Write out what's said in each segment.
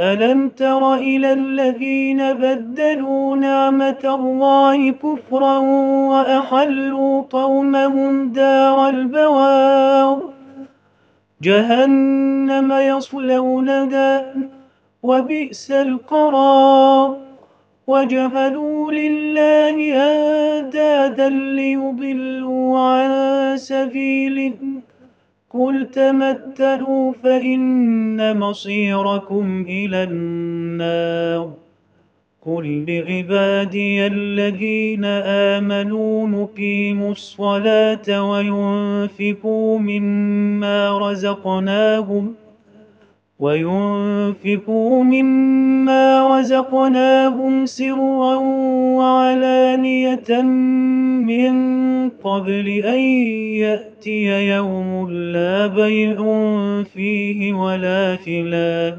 ألم تر إلى الذين بدلوا نعمة الله كفرا وأحلوا قومهم دار البوار جهنم يصلونها وبئس القرار وجعلوا لله أندادا ليضلوا عن سبيله قل تمتعوا فإن مصيركم إلى النار قل لعبادي الذين آمنوا مقيموا الصلاة وينفقوا مما رزقناهم سرا وعلانية من قبل أن يأتي يوم لا بيع فيه ولا خلال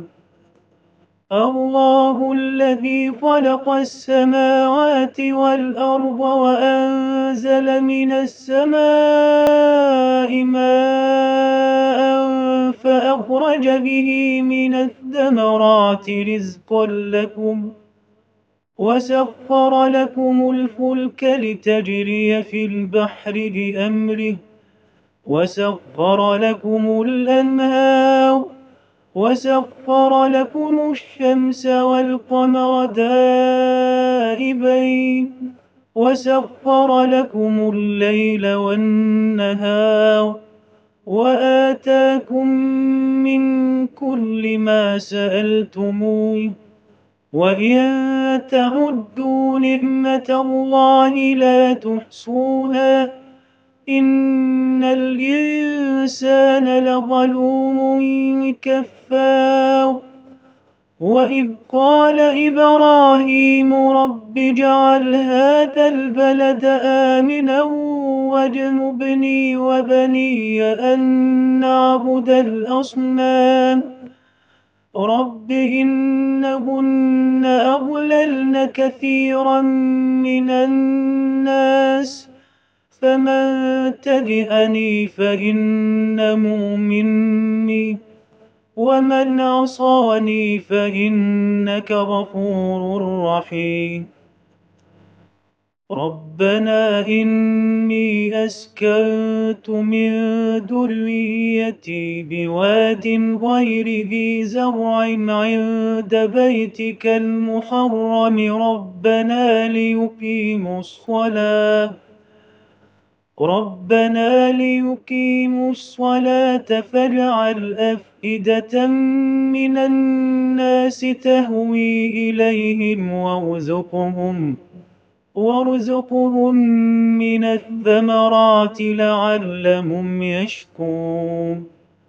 الله الذي خلق السماوات والأرض وأنزل من السماء ماء فأخرج به من الثمرات رزقا لكم وسخر لكم الفلك لتجري في البحر بأمره وسخر لكم الأنهار وسخر لكم الشمس والقمر دائبين وسخر لكم الليل والنهار وآتاكم من كل ما سألتموه وإن تعدوا نعمة الله لا تحصوها إن الإنسان لظلوم كفار وإذ قال إبراهيم رب اجعل هذا البلد آمنا واجنبني وبني أن نعبد الأصنام رب إنهن أضللن كثيرا من الناس فمن تبعني فإنه مني ومن عصاني فإنك غفور رحيم ربنا إني أسكنت من ذريتي بواد غير ذي زرع عند بيتك المحرم ربنا ليقيموا الصلاة فاجعل أفئدة من الناس تهوي إليهم وارزقهم من الثمرات لعلهم يشكرون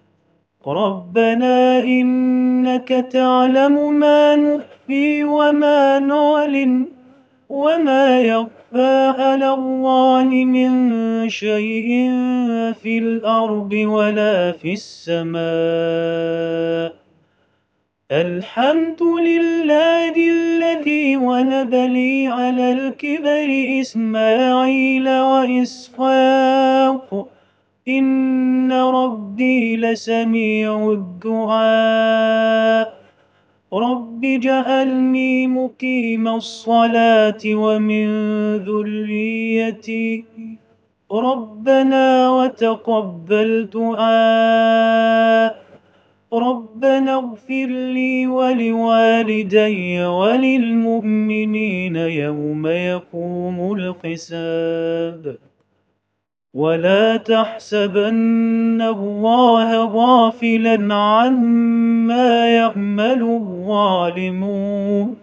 ربنا إنك تعلم ما نخفي وما نعلن وما يخفى على الله من شيء في الأرض ولا في السماء الحمد لله الذي وهب لي على الكبر إسماعيل وإسحاق إن ربي لسميع الدعاء رب اجعلني مقيم الصلاة ومن ذريتي ربنا وتقبل دعاء ربنا اغفر لي ولوالدي وللمؤمنين يوم يقوم الحساب ولا تحسبن الله غافلا عما يعمل الظالمون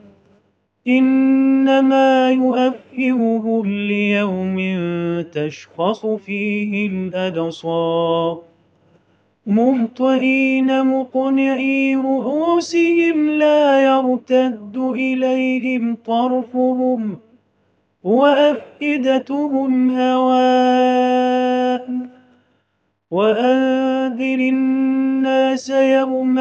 إنما يؤخرهم ليوم تشخص فيه الأبصار مهطعين مقنعي رؤوسهم لا يرتد إليهم طرفهم وأفئدتهم هواء وأنذر الناس يوم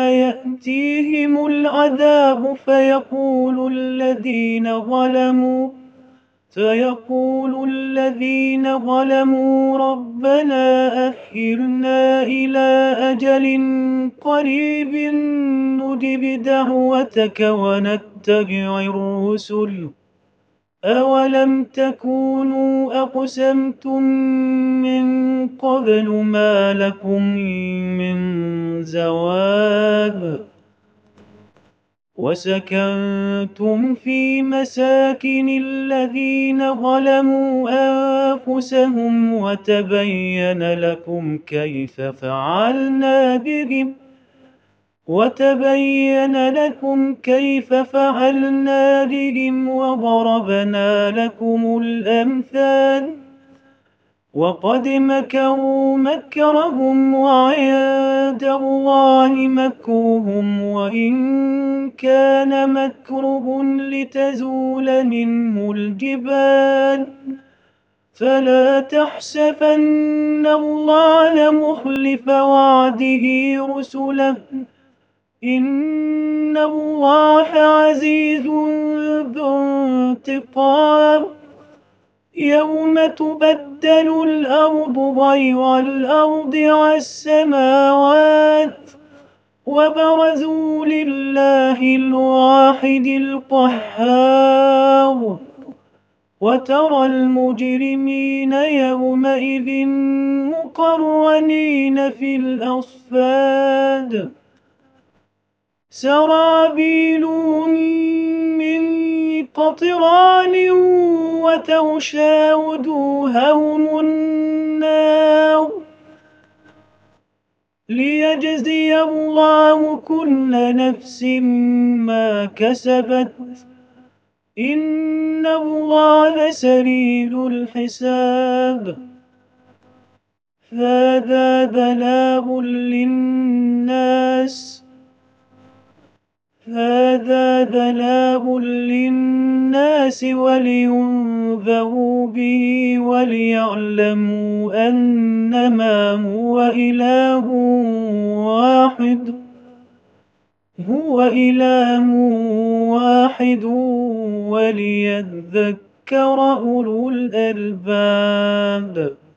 يأتيهم العذاب فيقول الذين ظلموا سيقول الذين ظلموا ربنا أخرنا إلى أجل قريب نجب دعوتك ونتبع الرسل أولم تكونوا أقسمتم من قبل ما لكم من زوال وسكنتم في مساكن الذين ظلموا أنفسهم وتبين لكم كيف فعلنا بهم وضربنا لكم الأمثال وقد مكروا مكرهم وعند الله مكرهم وإن كان مكرهم لتزول منه الجبال فلا تحسبن الله مخلف وعده رسله إن الله عزيز ذو انتقام يوم تبدل الأرض غير الأرض والسماوات وبرزوا لله الواحد القهار وترى المجرمين يومئذ مقرنين في الأصفاد سرابيلهم من قطران وتغشى وجوههم النار ليجزي الله كل نفس ما كسبت إن الله سريع الحساب هذا بلاغ للناس ولينذروا به وليعلموا أنما هو إله واحد وليذكر أولو الألباب